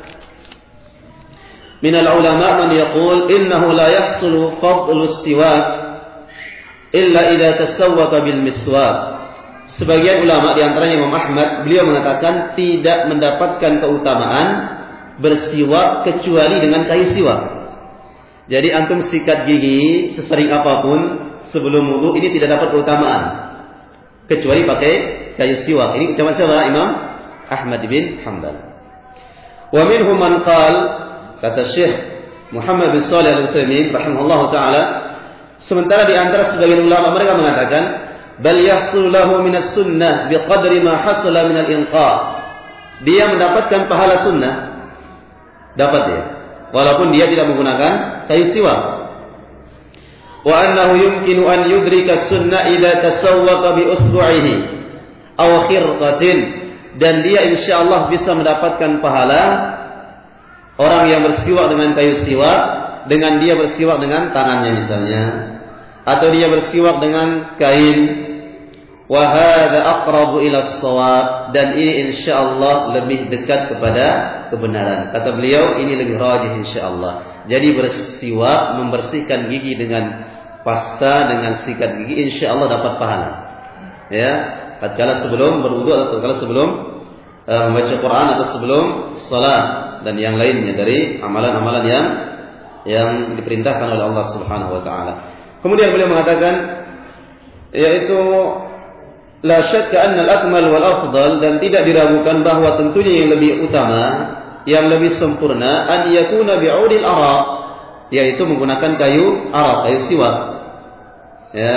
minal ulama man yaqul innahu la yahsulu fadlu siwak illa idza tasawwaka bil miswak. Sebagian ulama di antaranya Imam Ahmad, beliau mengatakan tidak mendapatkan keutamaan bersiwak kecuali dengan kayu siwak. Jadi antum sikat gigi sesering apapun sebelum wudu ini tidak dapat keutamaan kecuali pakai kayu siwak. Ini ucapan siapa? Imam Ahmad bin Hanbal. Wa minhum man qala, kata Syekh Muhammad bin Shalih Al-Utsaimin rahimahullahu taala, sementara di antara sebagian ulama mereka mengatakan, bal yahsul lahu min as-sunnah biqadri ma hasala min al-inqa. Dia mendapatkan pahala sunnah, dapat dia, walaupun dia tidak menggunakan kayu siwak. Wa annahu yumkinu an yudrika sunnah idza tasawwaqa bi usbu'ihi aw khirqatin, dan dia insyaallah bisa mendapatkan pahala orang yang bersiwak dengan kayu siwak dengan dia bersiwak dengan tangannya misalnya, atau dia bersiwak dengan kain. Wa hadza aqrabu ila as-shawab, dan ini insyaallah lebih dekat kepada kebenaran. Kata beliau, ini lebih rajih insyaallah. Jadi bersiwak, membersihkan gigi dengan pasta, dengan sikat gigi, insyaallah dapat pahala. Ya, tatkala sebelum berwudu atau tatkala sebelum membaca Quran atau sebelum salat dan yang lainnya dari amalan-amalan yang diperintahkan oleh Allah Subhanahu wa taala. Kemudian beliau mengatakan, yaitu la syakka anna al-akmal wal afdal, dan tidak diragukan bahwa tentunya yang lebih utama, yang lebih sempurna, an yakuna bi'udil araq, yaitu menggunakan kayu araq, kayu siwak. Ya.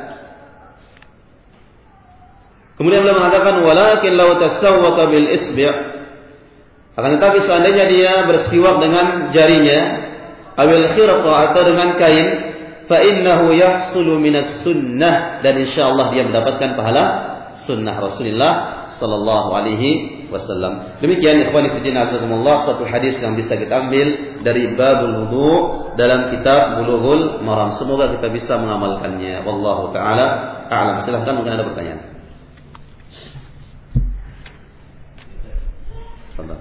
Kemudian beliau mengatakan, walakin law tasawwaka bil isbi', akan tetapi seandainya dia bersiwak dengan jarinya, awil khirqa, atau dengan kain, fa innahu yahsulu minas sunnah, dan insyaallah dia mendapatkan pahala sunnah Rasulullah sallallahu alaihi wasallam. Demikian ikhwani fillah azakumullah, satu hadis yang bisa kita ambil dari babul wudu dalam kitab Bulughul Maram. Semoga kita bisa mengamalkannya. Wallahu taala a'lam. Silakan, mungkin ada pertanyaan. Sabar.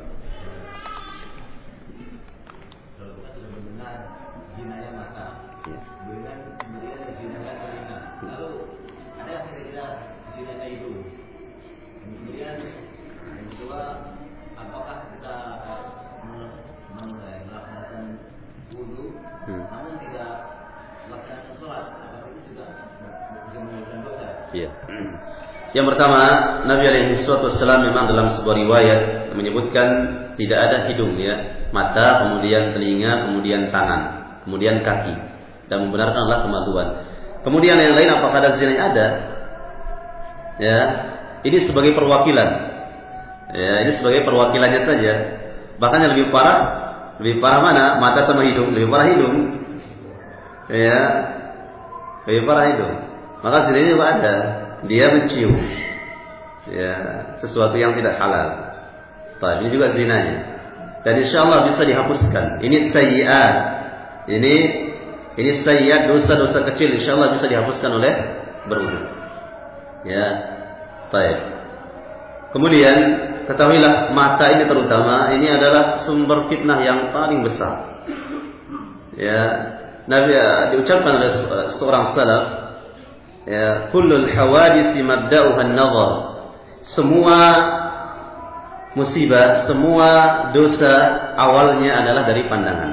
Ya. Yang pertama, Nabi alaihi wasallam memang dalam sebuah riwayat menyebutkan tidak ada hidung, ya, mata, kemudian telinga, kemudian tangan, kemudian kaki, dan membenarkanlah kemaluan. Kemudian yang lain, apakah ada zina? Ada. Ya, ini sebagai perwakilan. Ya, ini sebagai perwakilannya saja. Bahkan yang lebih parah mana? Mata sama hidung, lebih parah hidung. Ya, lebih parah hidung. Maka zina juga ada. Dia mencium, ya, sesuatu yang tidak halal. Ini juga zinanya. Dan insyaallah bisa dihapuskan. Ini sayyi'at. Ini sayyi'at, dosa-dosa kecil, insyaallah bisa dihapuskan oleh berwudu. Ya. Baik. Kemudian ketahuilah, mata ini terutama, ini adalah sumber fitnah yang paling besar. Ya. Nabi diucapkan oleh seorang salaf, ya, kullul hawadisi mabda'uha an-nazar. semua musibah, semua dosa awalnya adalah dari pandangan.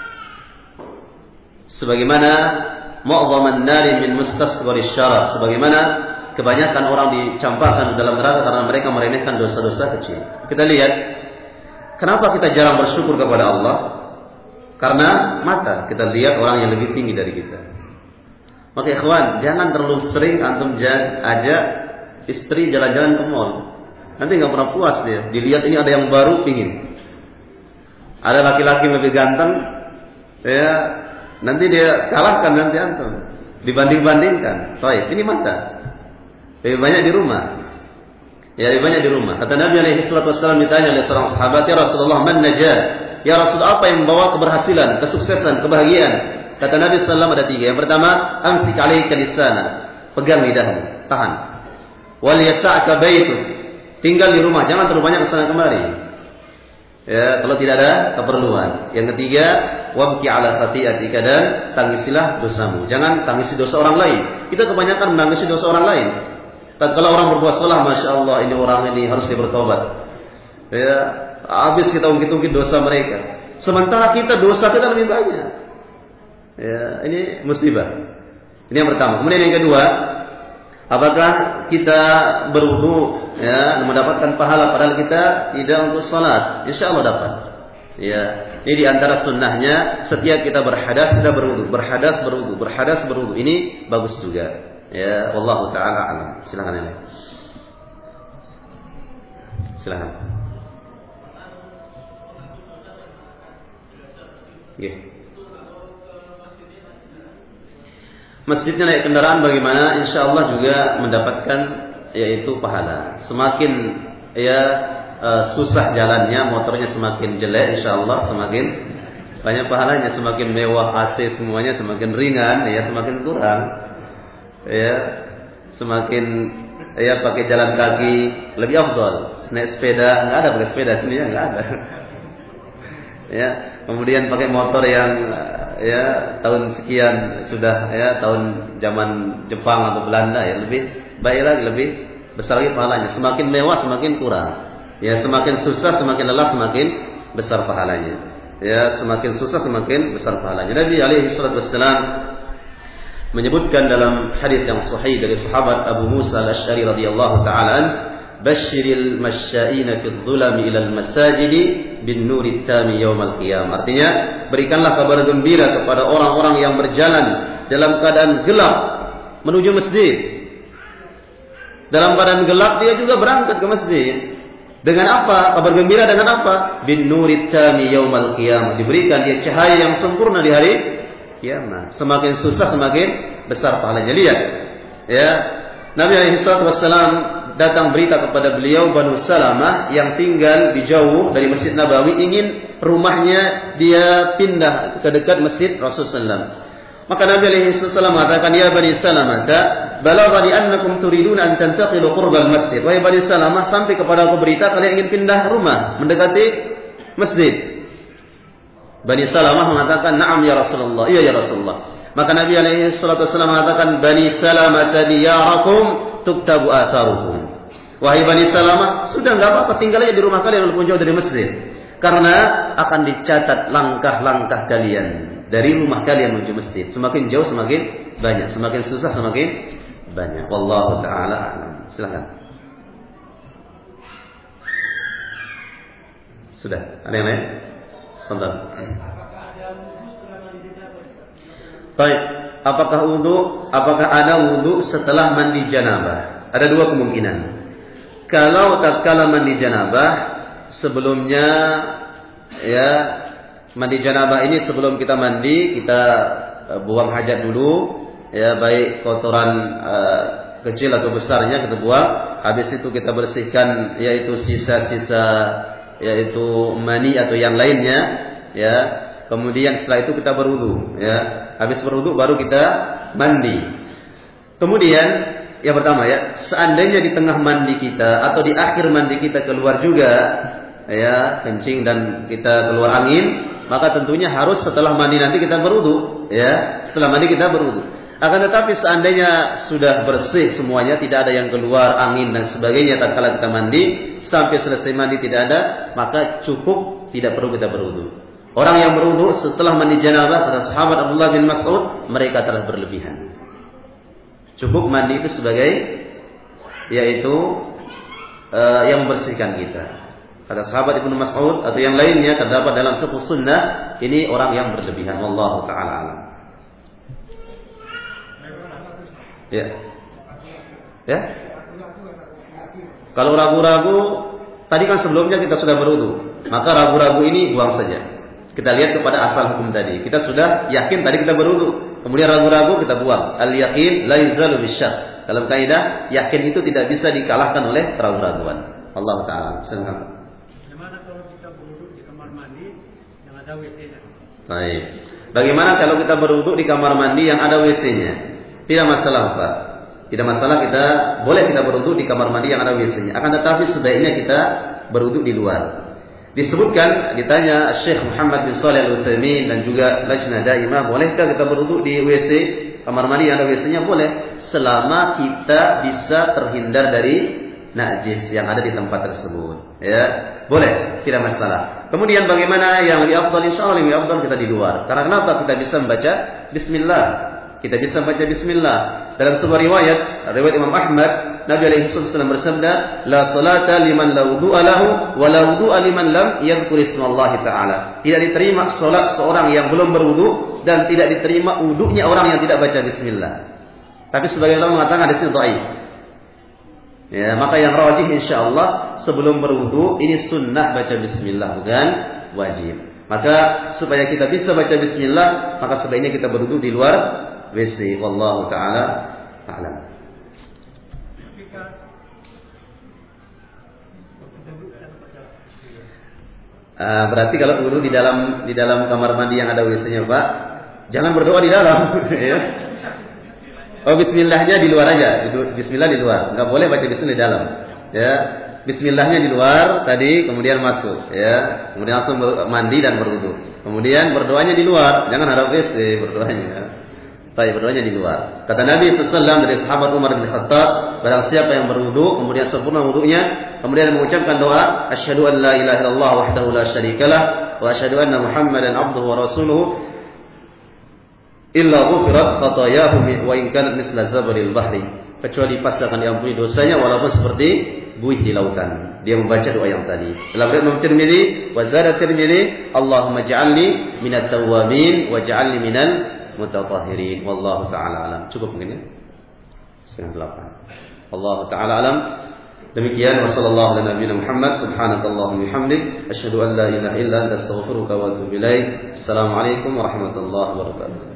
Sebagaimana mu'dhaman nari min mustasghari syaraf, sebagaimana kebanyakan orang dicampakkan dalam neraka karena mereka meremehkan dosa-dosa kecil. Kita lihat kenapa kita jarang bersyukur kepada Allah? Karena mata, kita lihat orang yang lebih tinggi dari kita. Maka ikhwan, jangan terlalu sering antum ajak istri jalan-jalan ke mall. Nanti nggak pernah puas dia. Dilihat ini ada yang baru, pingin. Ada laki-laki yang lebih ganteng, ya nanti dia kalahkan nanti antum. Dibanding-bandingkan. Baik, ini mata. Lebih banyak di rumah. Ya, lebih banyak di rumah. Kata Nabi SAW ditanya oleh seorang sahabat, ya Rasulullah, man najat? Ya Rasul, apa yang membawa keberhasilan, kesuksesan, kebahagiaan? Kata Nabi SAW ada 3. Yang pertama, amsik alaika lisana, pegang lidahmu, tahan. Wal yasa'ka baituk, tinggal di rumah, jangan terlalu banyak kesana kemari. Ya, kalau tidak ada keperluan. Yang ketiga, wabki ala khati'atika, dan tangisilah dosamu. Jangan tangisi dosa orang lain. Kita kebanyakan menangisi dosa orang lain. Kalau orang berbuat salah, masya Allah, ini orang ini harus dia bertobat. Ya, habis kita ungkit-ungkit dosa mereka. Sementara kita dosa kita lebih banyak. Ya, ini musibah. Ini yang pertama. Kemudian yang kedua, apakah kita berwudu ya mendapatkan pahala padahal kita tidak untuk salat? Insya Allah dapat. Ya, ini di antara sunnahnya setiap kita berhadas kita berwudu, berhadas berwudu, berhadas berwudu. Ini bagus juga. Ya, wallahu taala alam. Silakan ya. Silakan. Yeah. Masjidnya naik kendaraan bagaimana? Insya Allah juga mendapatkan yaitu pahala. Semakin ya susah jalannya, motornya semakin jelek, insya Allah semakin banyak pahalanya. Semakin mewah AC semuanya, semakin ringan, ya semakin kurang. Ya, semakin ya pakai jalan kaki lebih afdal. Naik sepeda nggak ada, pakai sepeda sini ya nggak ada. Ya, kemudian pakai motor yang ya tahun sekian sudah ya tahun zaman Jepang atau Belanda ya lebih baik lagi, lebih besar lagi pahalanya. Semakin mewah semakin kurang. Ya, semakin susah semakin lelah semakin besar pahalanya. Ya, semakin susah semakin besar pahalanya. Nabi alaihi salatu wassalam menyebutkan dalam hadis yang sahih dari sahabat Abu Musa al-Asy'ari radhiyallahu taala, "Basyiril masya'ina fid dhulami ilal masajidi bin nuri tami yaumal qiyamah." Artinya, berikanlah kabar gembira kepada orang-orang yang berjalan dalam keadaan gelap menuju masjid. Dalam keadaan gelap dia juga berangkat ke masjid. Dengan apa? Kabar gembira dengan apa? Bin nuri tami yaumal qiyamah. Diberikan dia cahaya yang sempurna di hari kiamat. Semakin susah semakin besar pahalanya. Lihat, ya, Nabi alaihi wasallam datang berita kepada beliau Banu Salamah yang tinggal di jauh dari Masjid Nabawi, ingin rumahnya dia pindah ke dekat Masjid Rasulullah. Maka Nabi alaihi wasallam mengatakan, ya Bani Salamah, balaghani annakum turiduna an tantaqilu qurbal masjid. Wahai Bani Salamah, sampai kepada aku berita kalian ingin pindah rumah mendekati masjid. Bani Salamah mengatakan, na'am ya Rasulullah, iya ya Rasulullah. Maka Nabi alaihi wasallam mengatakan, Bani Salamah diyarakum tuktabu atharukum. Wahai Bani Salamah, sudah enggak apa-apa, tinggal aja di rumah kalian walaupun jauh dari masjid. Karena akan dicatat langkah-langkah kalian dari rumah kalian menuju masjid. Semakin jauh semakin banyak, semakin susah semakin banyak. Wallahu taala a'lam. Silakan. Sudah, ada yang lain? Sebentar. Baik, apakah ada wudu setelah mandi janabah? Ada dua kemungkinan. Kalau tatkala mandi janabah, sebelumnya ya mandi janabah ini sebelum kita mandi kita buang hajat dulu, ya baik kotoran kecil atau besarnya kita buang. Habis itu kita bersihkan yaitu sisa-sisa yaitu mani atau yang lainnya, ya. Kemudian setelah itu kita berwudu, ya. Habis berwudu baru kita mandi. Kemudian yang pertama ya, seandainya di tengah mandi kita atau di akhir mandi kita keluar juga ya kencing dan kita keluar angin, maka tentunya harus setelah mandi nanti kita berwudu, ya. Setelah mandi kita berwudu. Akan tetapi seandainya sudah bersih semuanya, tidak ada yang keluar angin dan sebagainya tatkala kita mandi, sampai selesai mandi tidak ada, maka cukup, tidak perlu kita berwudu. Orang yang berwudu setelah mandi janabah, kata sahabat Abdullah bin Mas'ud, mereka telah berlebihan. Cukup mandi itu sebagai, yaitu yang membersihkan kita. Kata sahabat Ibnu Mas'ud atau yang lainnya terdapat dalam fiqh sunnah, ini orang yang berlebihan. Wallahu ta'ala alam. Ya. Ya. Kalau ragu-ragu, tadi kan sebelumnya kita sudah berwudu, maka ragu-ragu ini buang saja. Kita lihat kepada asal hukum tadi. Kita sudah yakin tadi kita berwudu, kemudian ragu-ragu kita buang. Al-yaqin la yuzalu bisyak. Dalam kaidah, yakin itu tidak bisa dikalahkan oleh ragu-raguan. Allah ta'ala. Silakan. Baik. Bagaimana kalau kita berwudu di kamar mandi yang ada WC-nya? Tidak masalah, Pak. Tidak masalah, kita boleh kita berwudu di kamar mandi yang ada WC-nya. Akan tetapi sebaiknya kita berwudu di luar. Disebutkan, ditanya Syekh Muhammad bin Shalih Al-Utsaimin dan juga Lajnah Daimah, bolehkah kita berwudu di WC kamar mandi yang ada WC-nya? Boleh, selama kita bisa terhindar dari najis yang ada di tempat tersebut. Ya, boleh, tidak masalah. Kemudian bagaimana yang lebih afdal? Insyaallah lebih afdal kita di luar. Karena kenapa? Kita bisa membaca bismillah. Kita bisa membaca bismillah. Dalam sebuah riwayat Imam Ahmad, Nabi alaihi wasallam bersabda, "La salata liman la wudu'a lahu wa la wudu'a liman lam yadhkur ismallahi ta'ala." Tidak diterima salat seorang yang belum berwudu dan tidak diterima wudunya orang yang tidak baca bismillah. Tapi sebagian orang mengatakan hadis ini dhaif. Ya, maka yang rajih insyaallah sebelum berwudu ini sunnah baca bismillah, bukan wajib. Maka supaya kita bisa baca bismillah, maka sebaiknya kita berwudu di luar WC. Wallahu taala a'lam. Berarti kalau wudu di dalam kamar mandi yang ada WC-nya, Pak, jangan berdoa di dalam. Ya. Oh, bismillahnya di luar aja. Bismillah di luar. Enggak boleh baca bismillah di dalam. Ya. Bismillahnya di luar tadi, kemudian masuk, ya. Kemudian langsung mandi dan berwudu. Kemudian berdoanya di luar. Jangan harap WC berdoanya. Baik, berdoanya di luar. Kata Nabi sallallahu alaihi wasallam dari sahabat Umar bin Khattab, barang siapa yang berwudu, kemudian sempurna wudunya, kemudian mengucapkan doa, asyhadu an la ilaha illallah wahdahu la syarikalah wa asyhadu anna Muhammadan abduhu wa rasuluhu, illa ghufirat khatayahu wa in kanat misla zabaril bahri, kecuali pasti akan diampuni dosanya walaupun seperti buih di lautan. Dia membaca doa yang tadi. Dalam riwayat Imam Tirmidzi, wa zada Tirmidzi, Allahumma ij'alni minat tawwabin wa ij'alni minal mutatahhirin. Wallahu taala alam. Cukup mungkin ya? Setengah 8. Allah taala alam. Demikian wa sallallahu ala nabiyina Muhammad subhanakallahumma bihamdik asyhadu an la ilaha illa anta astaghfiruka wa atubu ilaik. Assalamualaikum warahmatullahi wabarakatuh.